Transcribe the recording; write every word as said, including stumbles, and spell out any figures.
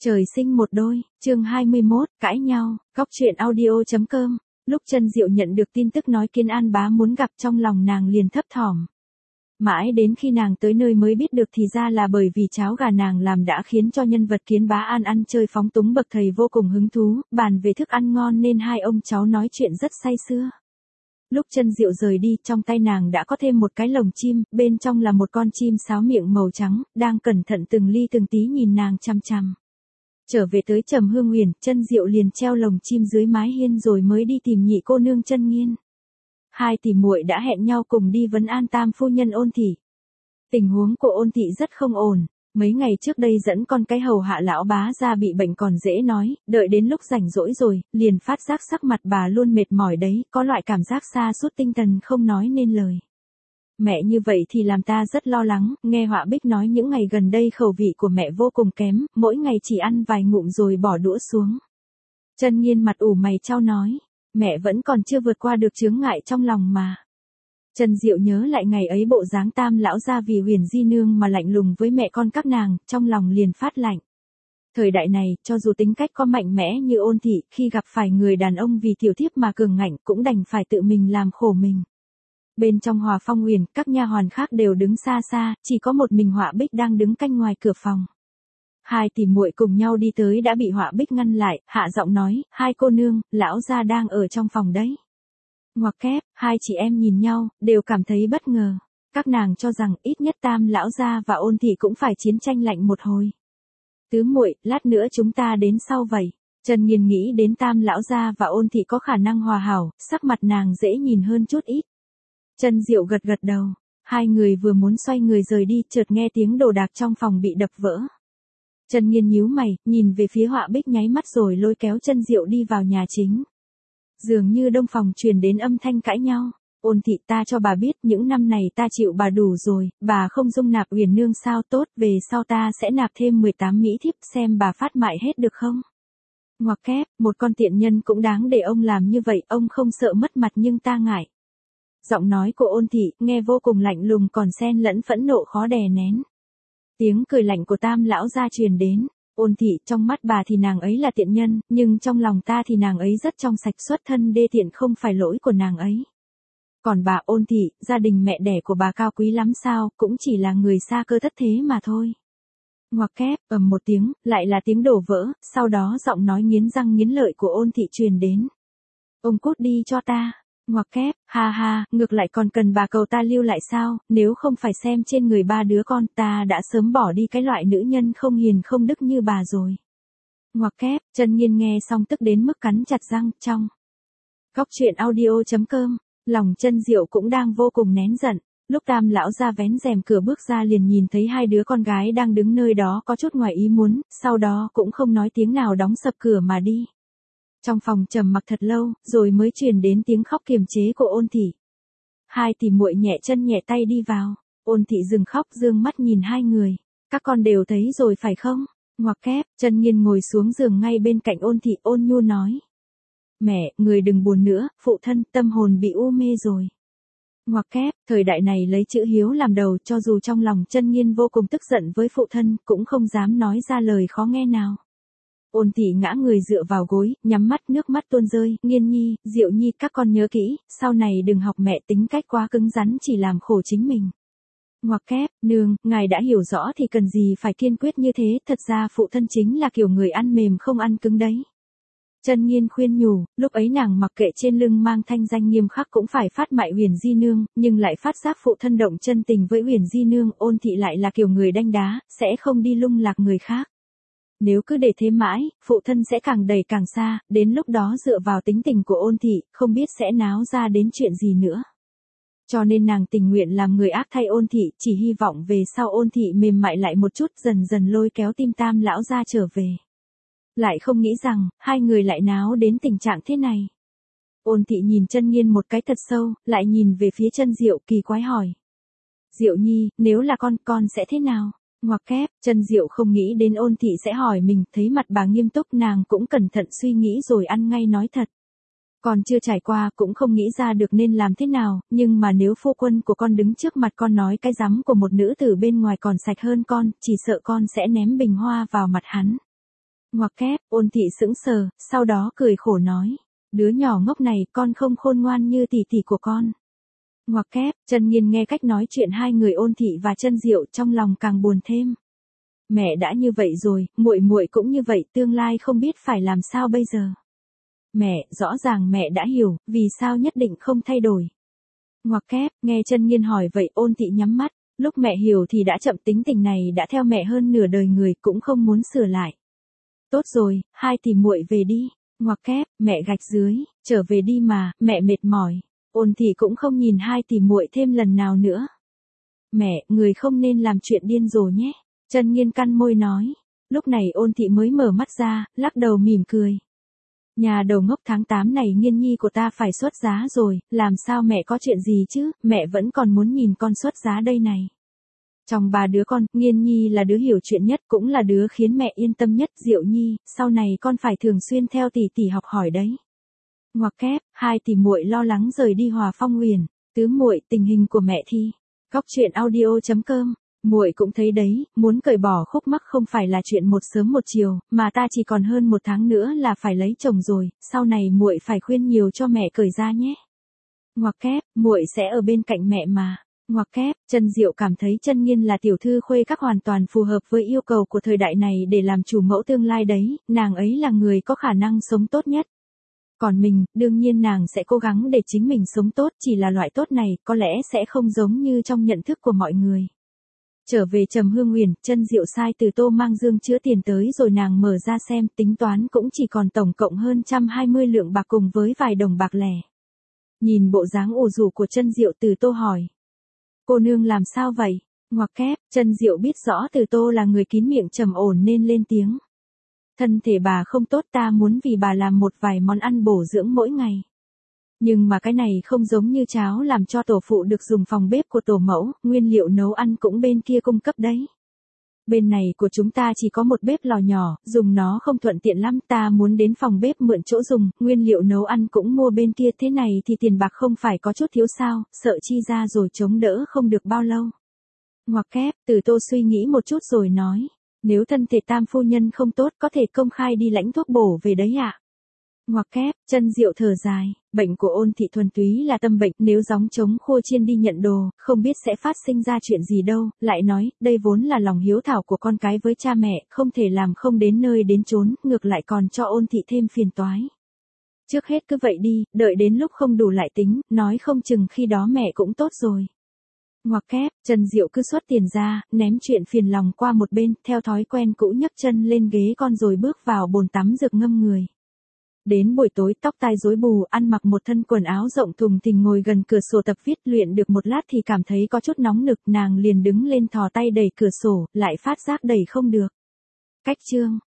Trời sinh một đôi, chương hai mươi mốt, cãi nhau, góc truyện audio chấm com. Lúc Chân Diệu nhận được tin tức nói Kiến An bá muốn gặp, trong lòng nàng liền thấp thỏm. Mãi đến khi nàng tới nơi mới biết được thì ra là bởi vì cháo gà nàng làm đã khiến cho nhân vật Kiến Bá An ăn chơi phóng túng bậc thầy vô cùng hứng thú, bàn về thức ăn ngon nên hai ông cháu nói chuyện rất say sưa. Lúc Chân Diệu rời đi, trong tay nàng đã có thêm một cái lồng chim, bên trong là một con chim sáo miệng màu trắng, đang cẩn thận từng ly từng tí nhìn nàng chằm chằm. Trở về tới Trầm Hương Huyền, Chân Diệu liền treo lồng chim dưới mái hiên rồi mới đi tìm nhị cô nương Chân Nghiên. Hai tỷ muội đã hẹn nhau cùng đi vấn an tam phu nhân Ôn thị. Tình huống của Ôn thị rất không ổn, mấy ngày trước đây dẫn con cái hầu hạ lão bá ra bị bệnh còn dễ nói, đợi đến lúc rảnh rỗi rồi, liền phát giác sắc mặt bà luôn mệt mỏi đấy, có loại cảm giác sa sút tinh thần không nói nên lời. Mẹ như vậy thì làm ta rất lo lắng, nghe Họa Bích nói những ngày gần đây khẩu vị của mẹ vô cùng kém, mỗi ngày chỉ ăn vài ngụm rồi bỏ đũa xuống. Chân Nghiên mặt ủ mày chau nói, mẹ vẫn còn chưa vượt qua được chướng ngại trong lòng mà. Trần Diệu nhớ lại ngày ấy bộ dáng tam lão ra vì Huyền Di Nương mà lạnh lùng với mẹ con các nàng, trong lòng liền phát lạnh. Thời đại này, cho dù tính cách có mạnh mẽ như Ôn thị, khi gặp phải người đàn ông vì tiểu thiếp mà cường ngạnh cũng đành phải tự mình làm khổ mình. Bên trong Hòa Phong Huyền, các nha hoàn khác đều đứng xa xa, chỉ có một mình Họa Bích đang đứng canh ngoài cửa phòng. Hai tỷ muội cùng nhau đi tới đã bị Họa Bích ngăn lại, hạ giọng nói, hai cô nương, lão gia đang ở trong phòng đấy. Ngoặc kép, hai chị em nhìn nhau, đều cảm thấy bất ngờ. Các nàng cho rằng ít nhất tam lão gia và Ôn thị cũng phải chiến tranh lạnh một hồi. Tứ muội, lát nữa chúng ta đến sau vậy. Trần Nghiên nghĩ đến tam lão gia và Ôn thị có khả năng hòa hảo, sắc mặt nàng dễ nhìn hơn chút ít. Chân Diệu gật gật đầu, hai người vừa muốn xoay người rời đi, chợt nghe tiếng đồ đạc trong phòng bị đập vỡ. Trần Nghiên nhíu mày, nhìn về phía Họa Bích nháy mắt rồi lôi kéo Chân Diệu đi vào nhà chính. Dường như đông phòng truyền đến âm thanh cãi nhau. Ôn thị, ta cho bà biết những năm này ta chịu bà đủ rồi, bà không dung nạp Huyền nương sao, tốt, về sau ta sẽ nạp thêm mười tám mỹ thiếp, xem bà phát mại hết được không. Ngoặc kép, một con tiện nhân cũng đáng để ông làm như vậy, ông không sợ mất mặt nhưng ta ngại. Giọng nói của Ôn thị nghe vô cùng lạnh lùng còn xen lẫn phẫn nộ khó đè nén. Tiếng cười lạnh của tam lão gia truyền đến. Ôn thị, trong mắt bà thì nàng ấy là tiện nhân, nhưng trong lòng ta thì nàng ấy rất trong sạch, xuất thân đê tiện không phải lỗi của nàng ấy. Còn bà Ôn thị, gia đình mẹ đẻ của bà cao quý lắm sao, cũng chỉ là người xa cơ thất thế mà thôi. Ngoặc kép, ầm một tiếng, lại là tiếng đổ vỡ, sau đó giọng nói nghiến răng nghiến lợi của Ôn thị truyền đến. Ông cút đi cho ta. Ngoặc kép, ha ha, ngược lại còn cần bà cầu ta lưu lại sao, nếu không phải xem trên người ba đứa con ta đã sớm bỏ đi cái loại nữ nhân không hiền không đức như bà rồi. Ngoặc kép, Chân Nghiên nghe xong tức đến mức cắn chặt răng, trong. Góc truyện audio chấm com, lòng Chân Diệu cũng đang vô cùng nén giận, lúc tam lão ra vén rèm cửa bước ra liền nhìn thấy hai đứa con gái đang đứng nơi đó có chút ngoài ý muốn, sau đó cũng không nói tiếng nào đóng sập cửa mà đi. Trong phòng trầm mặc thật lâu, rồi mới truyền đến tiếng khóc kiềm chế của Ôn thị. Hai tỷ muội nhẹ chân nhẹ tay đi vào, Ôn thị dừng khóc dương mắt nhìn hai người. Các con đều thấy rồi phải không? Ngoặc kép, Chân Nghiên ngồi xuống giường ngay bên cạnh Ôn thị, ôn nhu nói. Mẹ, người đừng buồn nữa, phụ thân, tâm hồn bị u mê rồi. Ngoặc kép, thời đại này lấy chữ hiếu làm đầu, cho dù trong lòng Chân Nghiên vô cùng tức giận với phụ thân, cũng không dám nói ra lời khó nghe nào. Ôn thị ngã người dựa vào gối, nhắm mắt, nước mắt tuôn rơi, Nghiên nhi, Diệu nhi, các con nhớ kỹ, sau này đừng học mẹ tính cách quá cứng rắn chỉ làm khổ chính mình. Ngoặc kép, nương, ngài đã hiểu rõ thì cần gì phải kiên quyết như thế, thật ra phụ thân chính là kiểu người ăn mềm không ăn cứng đấy. Chân Nghiên khuyên nhủ, lúc ấy nàng mặc kệ trên lưng mang thanh danh nghiêm khắc cũng phải phát mại Huyền Di Nương, nhưng lại phát giác phụ thân động chân tình với Huyền Di Nương, Ôn thị lại là kiểu người đanh đá, sẽ không đi lung lạc người khác. Nếu cứ để thế mãi, phụ thân sẽ càng đẩy càng xa, đến lúc đó dựa vào tính tình của Ôn thị, không biết sẽ náo ra đến chuyện gì nữa. Cho nên nàng tình nguyện làm người ác thay Ôn thị, chỉ hy vọng về sau Ôn thị mềm mại lại một chút, dần dần lôi kéo tim tam lão ra trở về. Lại không nghĩ rằng, hai người lại náo đến tình trạng thế này. Ôn thị nhìn Chân Nghiên một cái thật sâu, lại nhìn về phía Chân Diệu kỳ quái hỏi. Diệu nhi, nếu là con, con sẽ thế nào? Ngoặc kép, Chân Diệu không nghĩ đến Ôn thị sẽ hỏi mình, thấy mặt bà nghiêm túc nàng cũng cẩn thận suy nghĩ rồi ăn ngay nói thật. Còn chưa trải qua cũng không nghĩ ra được nên làm thế nào, nhưng mà nếu phu quân của con đứng trước mặt con nói cái rắm của một nữ tử bên ngoài còn sạch hơn con, chỉ sợ con sẽ ném bình hoa vào mặt hắn. Ngoặc kép, Ôn Thị sững sờ, sau đó cười khổ nói. Đứa nhỏ ngốc này con không khôn ngoan như tỷ tỷ của con. Ngoặc kép, Chân Nhiên nghe cách nói chuyện hai người Ôn Thị và Chân Diệu trong lòng càng buồn thêm. Mẹ đã như vậy rồi, muội muội cũng như vậy, tương lai không biết phải làm sao bây giờ. Mẹ, rõ ràng mẹ đã hiểu, vì sao nhất định không thay đổi. Ngoặc kép, nghe Chân Nhiên hỏi vậy Ôn Thị nhắm mắt, lúc mẹ hiểu thì đã chậm, tính tình này đã theo mẹ hơn nửa đời người cũng không muốn sửa lại. Tốt rồi, hai tỷ muội về đi. Ngoặc kép, mẹ gạch dưới, trở về đi mà, mẹ mệt mỏi. Ôn Thị cũng không nhìn hai tỷ muội thêm lần nào nữa. Mẹ, người không nên làm chuyện điên rồ nhé. Chân Nhiên cắn môi nói. Lúc này Ôn Thị mới mở mắt ra, lắc đầu mỉm cười. Nhà đầu ngốc, tháng tám này Nghiên nhi của ta phải xuất giá rồi, làm sao mẹ có chuyện gì chứ, mẹ vẫn còn muốn nhìn con xuất giá đây này. Trong ba đứa con, Nghiên nhi là đứa hiểu chuyện nhất, cũng là đứa khiến mẹ yên tâm nhất. Diệu nhi, sau này con phải thường xuyên theo tỷ tỷ học hỏi đấy. Ngoặc kép, hai tỷ muội lo lắng rời đi Hòa Phong Huyền. Tứ muội, tình hình của mẹ thì. Góc truyện audio chấm com. Muội cũng thấy đấy, muốn cởi bỏ khúc mắc không phải là chuyện một sớm một chiều, mà ta chỉ còn hơn một tháng nữa là phải lấy chồng rồi, sau này muội phải khuyên nhiều cho mẹ cởi ra nhé. Ngoặc kép, muội sẽ ở bên cạnh mẹ mà. Ngoặc kép, Chân Diệu cảm thấy Chân Nhiên là tiểu thư khuê các hoàn toàn phù hợp với yêu cầu của thời đại này để làm chủ mẫu tương lai đấy, nàng ấy là người có khả năng sống tốt nhất. Còn mình, đương nhiên nàng sẽ cố gắng để chính mình sống tốt, chỉ là loại tốt này có lẽ sẽ không giống như trong nhận thức của mọi người. Trở về Trầm Hương Huyền, Chân Diệu sai Từ Tô mang dương chữa tiền tới rồi nàng mở ra xem, tính toán cũng chỉ còn tổng cộng hơn một trăm hai mươi lượng bạc cùng với vài đồng bạc lẻ. Nhìn bộ dáng ủ rũ của Chân Diệu, Từ Tô hỏi. Cô nương làm sao vậy? Ngoặc kép, Chân Diệu biết rõ Từ Tô là người kín miệng trầm ổn nên lên tiếng. Thân thể bà không tốt, ta muốn vì bà làm một vài món ăn bổ dưỡng mỗi ngày. Nhưng mà cái này không giống như cháo làm cho tổ phụ được dùng phòng bếp của tổ mẫu, nguyên liệu nấu ăn cũng bên kia cung cấp đấy. Bên này của chúng ta chỉ có một bếp lò nhỏ, dùng nó không thuận tiện lắm, ta muốn đến phòng bếp mượn chỗ dùng, nguyên liệu nấu ăn cũng mua bên kia, thế này thì tiền bạc không phải có chút thiếu sao, sợ chi ra rồi chống đỡ không được bao lâu. Ngoặc kép, Từ Tô suy nghĩ một chút rồi nói, nếu thân thể tam phu nhân không tốt có thể công khai đi lãnh thuốc bổ về đấy ạ. Ngoặc kép, Chân Diệu thở dài, bệnh của Ôn Thị thuần túy là tâm bệnh, nếu gióng trống khua chiên đi nhận đồ, không biết sẽ phát sinh ra chuyện gì đâu, lại nói, đây vốn là lòng hiếu thảo của con cái với cha mẹ, không thể làm không đến nơi đến chốn, ngược lại còn cho Ôn Thị thêm phiền toái. Trước hết cứ vậy đi, đợi đến lúc không đủ lại tính, nói không chừng khi đó mẹ cũng tốt rồi. Ngoặc kép, Chân Diệu cứ xuất tiền ra, ném chuyện phiền lòng qua một bên, theo thói quen cũ nhấc chân lên ghế con rồi bước vào bồn tắm rực ngâm người. Đến buổi tối tóc tai rối bù, ăn mặc một thân quần áo rộng thùng thình ngồi gần cửa sổ tập viết, luyện được một lát thì cảm thấy có chút nóng nực, nàng liền đứng lên thò tay đẩy cửa sổ, lại phát giác đẩy không được. Cách chương